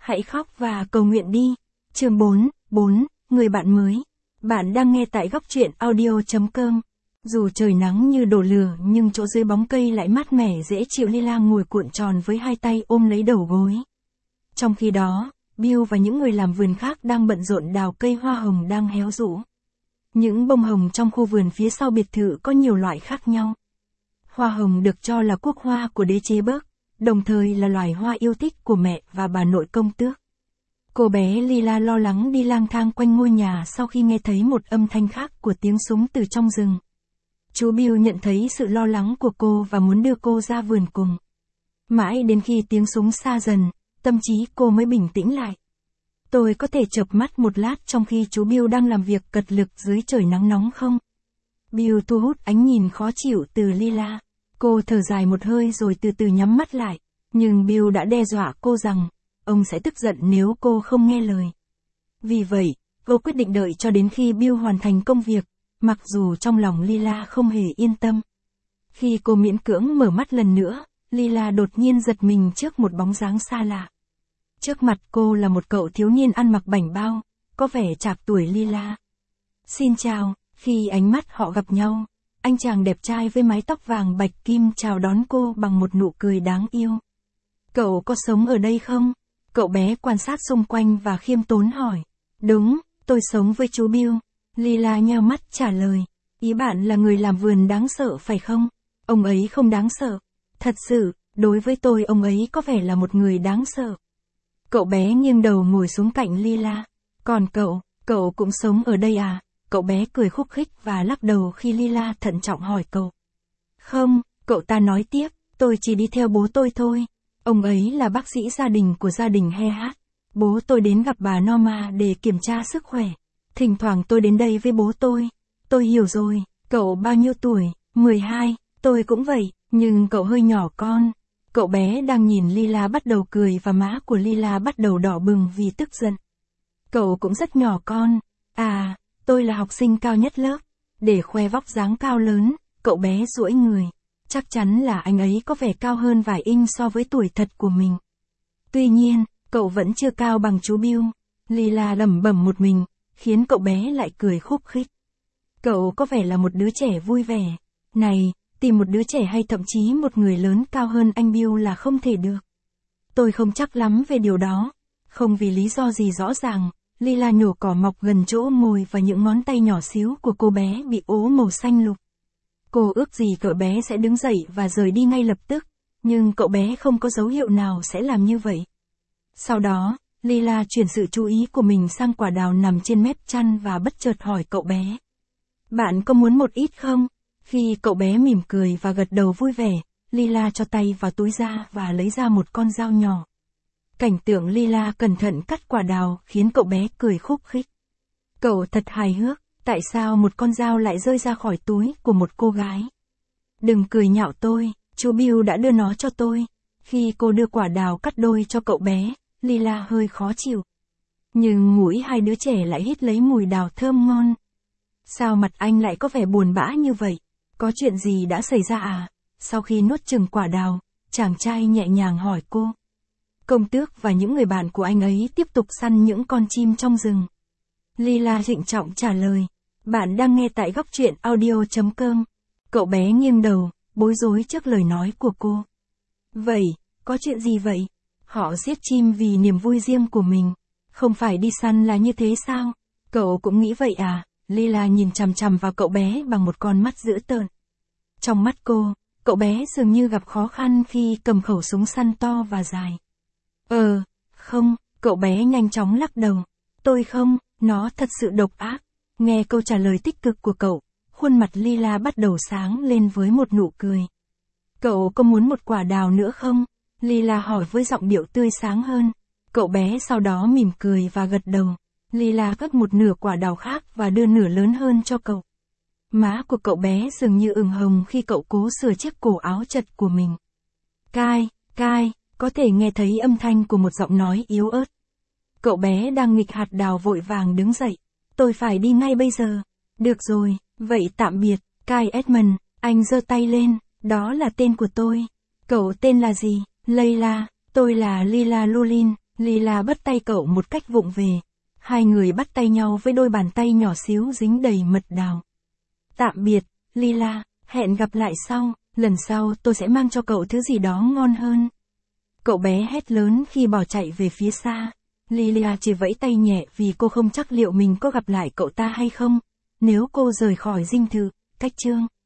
Hãy khóc và cầu nguyện đi. Chương 4, người bạn mới. Bạn đang nghe tại góc truyện audio.com. Dù trời nắng như đổ lửa nhưng chỗ dưới bóng cây lại mát mẻ dễ chịu. Lila ngồi cuộn tròn với hai tay ôm lấy đầu gối. Trong khi đó, Bill và những người làm vườn khác đang bận rộn đào cây hoa hồng đang héo rũ. Những bông hồng trong khu vườn phía sau biệt thự có nhiều loại khác nhau. Hoa hồng được cho là quốc hoa của đế chế Burke, đồng thời là loài hoa yêu thích của mẹ và bà nội công tước. Cô bé Lila lo lắng đi lang thang quanh ngôi nhà sau khi nghe thấy một âm thanh khác của tiếng súng từ trong rừng. Chú Bill nhận thấy sự lo lắng của cô và muốn đưa cô ra vườn cùng. Mãi đến khi tiếng súng xa dần, tâm trí cô mới bình tĩnh lại. Tôi có thể chợp mắt một lát trong khi chú Bill đang làm việc cật lực dưới trời nắng nóng không? Bill thu hút ánh nhìn khó chịu từ Lila. Cô thở dài một hơi rồi từ từ nhắm mắt lại. Nhưng Bill đã đe dọa cô rằng, ông sẽ tức giận nếu cô không nghe lời. Vì vậy, cô quyết định đợi cho đến khi Bill hoàn thành công việc, mặc dù trong lòng Lila không hề yên tâm. Khi cô miễn cưỡng mở mắt lần nữa, Lila đột nhiên giật mình trước một bóng dáng xa lạ. Trước mặt cô là một cậu thiếu niên ăn mặc bảnh bao, có vẻ trạc tuổi Lila. Xin chào. Khi ánh mắt họ gặp nhau, anh chàng đẹp trai với mái tóc vàng bạch kim chào đón cô bằng một nụ cười đáng yêu. Cậu có sống ở đây không? Cậu bé quan sát xung quanh và khiêm tốn hỏi. Đúng, tôi sống với chú Bill. Lila nheo mắt trả lời. Ý bạn là người làm vườn đáng sợ phải không? Ông ấy không đáng sợ. Thật sự, đối với tôi ông ấy có vẻ là một người đáng sợ. Cậu bé nghiêng đầu ngồi xuống cạnh Lila. Còn cậu cũng sống ở đây à? Cậu bé cười khúc khích và lắc đầu khi Lila thận trọng hỏi cậu. Không, cậu ta nói tiếp, tôi chỉ đi theo bố tôi thôi. Ông ấy là bác sĩ gia đình của gia đình Hehat. Bố tôi đến gặp bà Norma để kiểm tra sức khỏe. Thỉnh thoảng tôi đến đây với bố tôi. Tôi hiểu rồi, cậu bao nhiêu tuổi? 12, tôi cũng vậy, nhưng cậu hơi nhỏ con. Cậu bé đang nhìn Lila bắt đầu cười và má của Lila bắt đầu đỏ bừng vì tức giận. Cậu cũng rất nhỏ con. À, tôi là học sinh cao nhất lớp. Để khoe vóc dáng cao lớn, cậu bé duỗi người. Chắc chắn là anh ấy có vẻ cao hơn vài inch so với tuổi thật của mình. Tuy nhiên, cậu vẫn chưa cao bằng chú Bill. Lila lẩm bẩm một mình, khiến cậu bé lại cười khúc khích. Cậu có vẻ là một đứa trẻ vui vẻ. Này, tìm một đứa trẻ hay thậm chí một người lớn cao hơn anh Bill là không thể được. Tôi không chắc lắm về điều đó. Không vì lý do gì rõ ràng, Lila nhổ cỏ mọc gần chỗ mồi và những ngón tay nhỏ xíu của cô bé bị ố màu xanh lục. Cô ước gì cậu bé sẽ đứng dậy và rời đi ngay lập tức, nhưng cậu bé không có dấu hiệu nào sẽ làm như vậy. Sau đó, Lila chuyển sự chú ý của mình sang quả đào nằm trên mép chăn và bất chợt hỏi cậu bé. Bạn có muốn một ít không? Khi cậu bé mỉm cười và gật đầu vui vẻ, Lila cho tay vào túi da và lấy ra một con dao nhỏ. Cảnh tượng Lila cẩn thận cắt quả đào khiến cậu bé cười khúc khích. Cậu thật hài hước, tại sao một con dao lại rơi ra khỏi túi của một cô gái? Đừng cười nhạo tôi, chú Bill đã đưa nó cho tôi. Khi cô đưa quả đào cắt đôi cho cậu bé, Lila hơi khó chịu. Nhưng mũi hai đứa trẻ lại hít lấy mùi đào thơm ngon. Sao mặt anh lại có vẻ buồn bã như vậy? Có chuyện gì đã xảy ra à? Sau khi nuốt chừng quả đào, chàng trai nhẹ nhàng hỏi cô. Công tước và những người bạn của anh ấy tiếp tục săn những con chim trong rừng. Lila trịnh trọng trả lời. Bạn đang nghe tại góc truyện audio.com. Cậu bé nghiêng đầu, bối rối trước lời nói của cô. Vậy, có chuyện gì vậy? Họ giết chim vì niềm vui riêng của mình. Không phải đi săn là như thế sao? Cậu cũng nghĩ vậy à? Lila nhìn chằm chằm vào cậu bé bằng một con mắt dữ tợn. Trong mắt cô, cậu bé dường như gặp khó khăn khi cầm khẩu súng săn to và dài. Không, cậu bé nhanh chóng lắc đầu. Tôi không, nó thật sự độc ác. Nghe câu trả lời tích cực của cậu, khuôn mặt Lila bắt đầu sáng lên với một nụ cười. Cậu có muốn một quả đào nữa không? Lila hỏi với giọng điệu tươi sáng hơn. Cậu bé sau đó mỉm cười và gật đầu. Lila cất một nửa quả đào khác và đưa nửa lớn hơn cho cậu. Má của cậu bé dường như ửng hồng khi cậu cố sửa chiếc cổ áo chật của mình. Cai, có thể nghe thấy âm thanh của một giọng nói yếu ớt. Cậu bé đang nghịch hạt đào vội vàng đứng dậy. Tôi phải đi ngay bây giờ. Được rồi, vậy tạm biệt, Kai Edmund, anh giơ tay lên, đó là tên của tôi. Cậu tên là gì? Layla, tôi là Lila Lulin. Lila bắt tay cậu một cách vụng về. Hai người bắt tay nhau với đôi bàn tay nhỏ xíu dính đầy mật đào. Tạm biệt, Lila, hẹn gặp lại sau, lần sau tôi sẽ mang cho cậu thứ gì đó ngon hơn. Cậu bé hét lớn khi bỏ chạy về phía xa. Lila chỉ vẫy tay nhẹ vì cô không chắc liệu mình có gặp lại cậu ta hay không, nếu cô rời khỏi dinh thự. Cách chương